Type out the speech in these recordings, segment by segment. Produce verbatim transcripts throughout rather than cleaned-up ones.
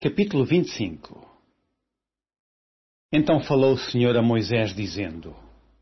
Capítulo vinte e cinco. Então falou o Senhor a Moisés, dizendo: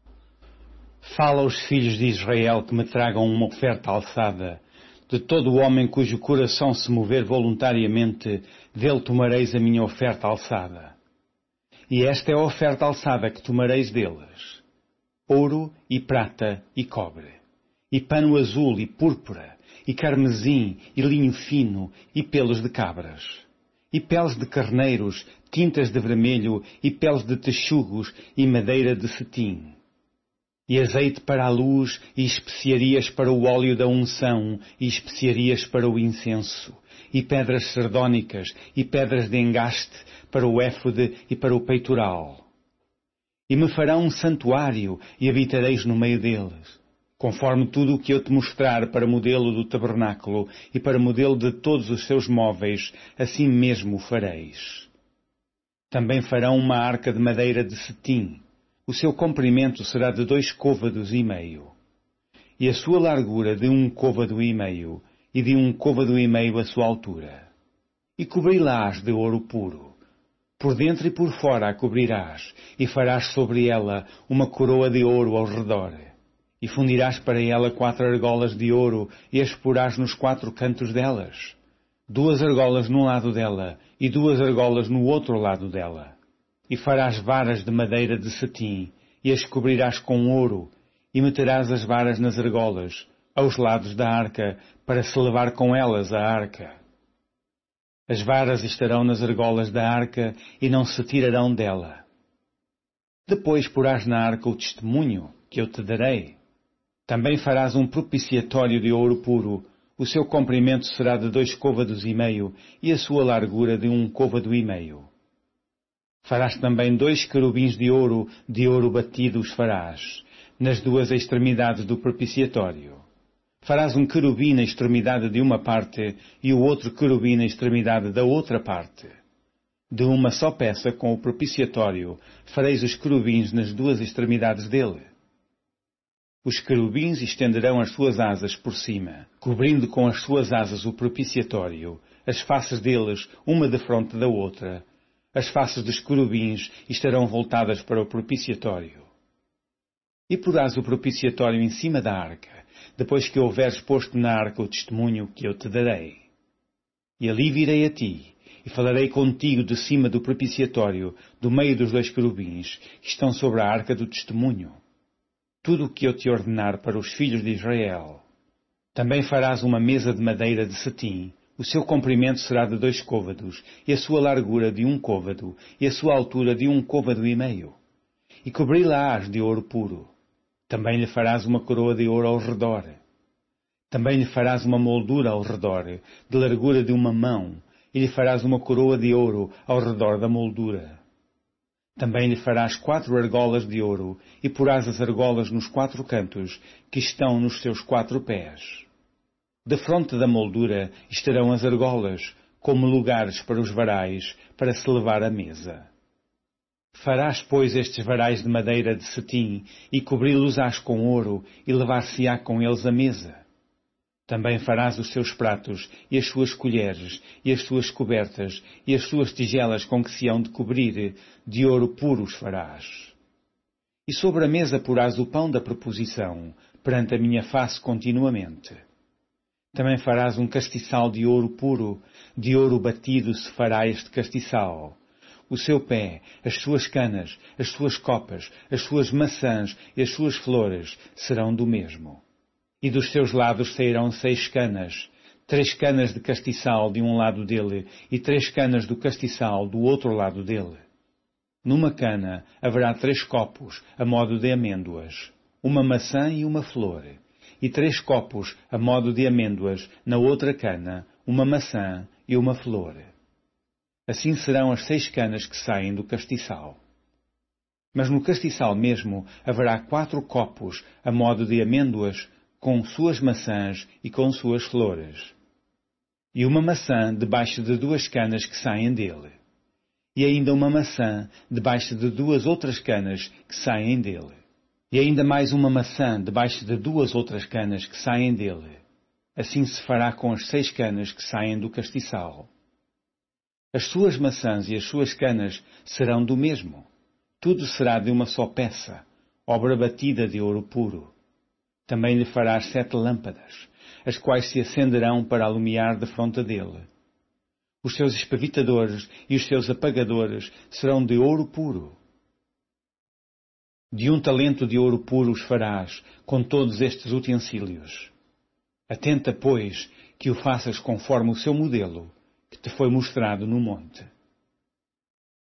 Fala aos filhos de Israel que me tragam uma oferta alçada. De todo o homem cujo coração se mover voluntariamente, dele tomareis a minha oferta alçada. E esta é a oferta alçada que tomareis deles: ouro e prata e cobre, e pano azul e púrpura, e carmesim e linho fino, e pelos de cabras, e peles de carneiros, tintas de vermelho, e peles de texugos, e madeira de cetim. E azeite para a luz, e especiarias para o óleo da unção, e especiarias para o incenso, e pedras sardónicas, e pedras de engaste, para o éfode e para o peitoral. E me farão um santuário, e habitareis no meio deles, conforme tudo o que eu te mostrar para modelo do tabernáculo, e para modelo de todos os seus móveis, assim mesmo o fareis. Também farão uma arca de madeira de cetim. O seu comprimento será de dois côvados e meio, e a sua largura de um côvado e meio, e de um côvado e meio a sua altura. E cobri-lás de ouro puro. Por dentro e por fora a cobrirás, e farás sobre ela uma coroa de ouro ao redor. E fundirás para ela quatro argolas de ouro, e as porás nos quatro cantos delas. Duas argolas num lado dela, e duas argolas no outro lado dela. E farás varas de madeira de cetim, e as cobrirás com ouro, e meterás as varas nas argolas, aos lados da arca, para se levar com elas a arca. As varas estarão nas argolas da arca, e não se tirarão dela. Depois porás na arca o testemunho, que eu te darei. Também farás um propiciatório de ouro puro. O seu comprimento será de dois côvados e meio, e a sua largura de um côvado e meio. Farás também dois querubins de ouro, de ouro batido os farás, nas duas extremidades do propiciatório. Farás um querubim na extremidade de uma parte, e o outro querubim na extremidade da outra parte. De uma só peça com o propiciatório, fareis os querubins nas duas extremidades dele. Os querubins estenderão as suas asas por cima, cobrindo com as suas asas o propiciatório, as faces deles, uma defronte da outra. As faces dos querubins estarão voltadas para o propiciatório. E porás o propiciatório em cima da arca, depois que houveres posto na arca o testemunho que eu te darei. E ali virei a ti, e falarei contigo de cima do propiciatório, do meio dos dois querubins, que estão sobre a arca do testemunho. Tudo o que eu te ordenar para os filhos de Israel. Também farás uma mesa de madeira de cetim. O seu comprimento será de dois côvados, e a sua largura de um côvado, e a sua altura de um côvado e meio. E cobri-la-ás de ouro puro. Também lhe farás uma coroa de ouro ao redor. Também lhe farás uma moldura ao redor, de largura de uma mão, e lhe farás uma coroa de ouro ao redor da moldura. Também lhe farás quatro argolas de ouro, e porás as argolas nos quatro cantos, que estão nos seus quatro pés. De fronte da moldura estarão as argolas, como lugares para os varais, para se levar à mesa. Farás, pois, estes varais de madeira de cetim, e cobri-los-ás com ouro, e levar-se-á com eles à mesa. Também farás os seus pratos, e as suas colheres, e as suas cobertas, e as suas tigelas com que se hão de cobrir, de ouro puro os farás. E sobre a mesa porás o pão da proposição, perante a minha face continuamente. Também farás um castiçal de ouro puro, de ouro batido se fará este castiçal. O seu pé, as suas canas, as suas copas, as suas maçãs e as suas flores serão do mesmo. E dos seus lados sairão seis canas, três canas de castiçal de um lado dele e três canas do castiçal do outro lado dele. Numa cana haverá três copos, a modo de amêndoas, uma maçã e uma flor. E três copos, a modo de amêndoas, na outra cana, uma maçã e uma flor. Assim serão as seis canas que saem do castiçal. Mas no castiçal mesmo haverá quatro copos, a modo de amêndoas, com suas maçãs e com suas flores. E uma maçã debaixo de duas canas que saem dele. E ainda uma maçã debaixo de duas outras canas que saem dele. E ainda mais uma maçã debaixo de duas outras canas que saem dele. Assim se fará com as seis canas que saem do castiçal. As suas maçãs e as suas canas serão do mesmo. Tudo será de uma só peça, obra batida de ouro puro. Também lhe farás sete lâmpadas, as quais se acenderão para alumiar defronte dele. Os seus espavitadores e os seus apagadores serão de ouro puro. De um talento de ouro puro os farás, com todos estes utensílios. Atenta, pois, que o faças conforme o seu modelo, que te foi mostrado no monte.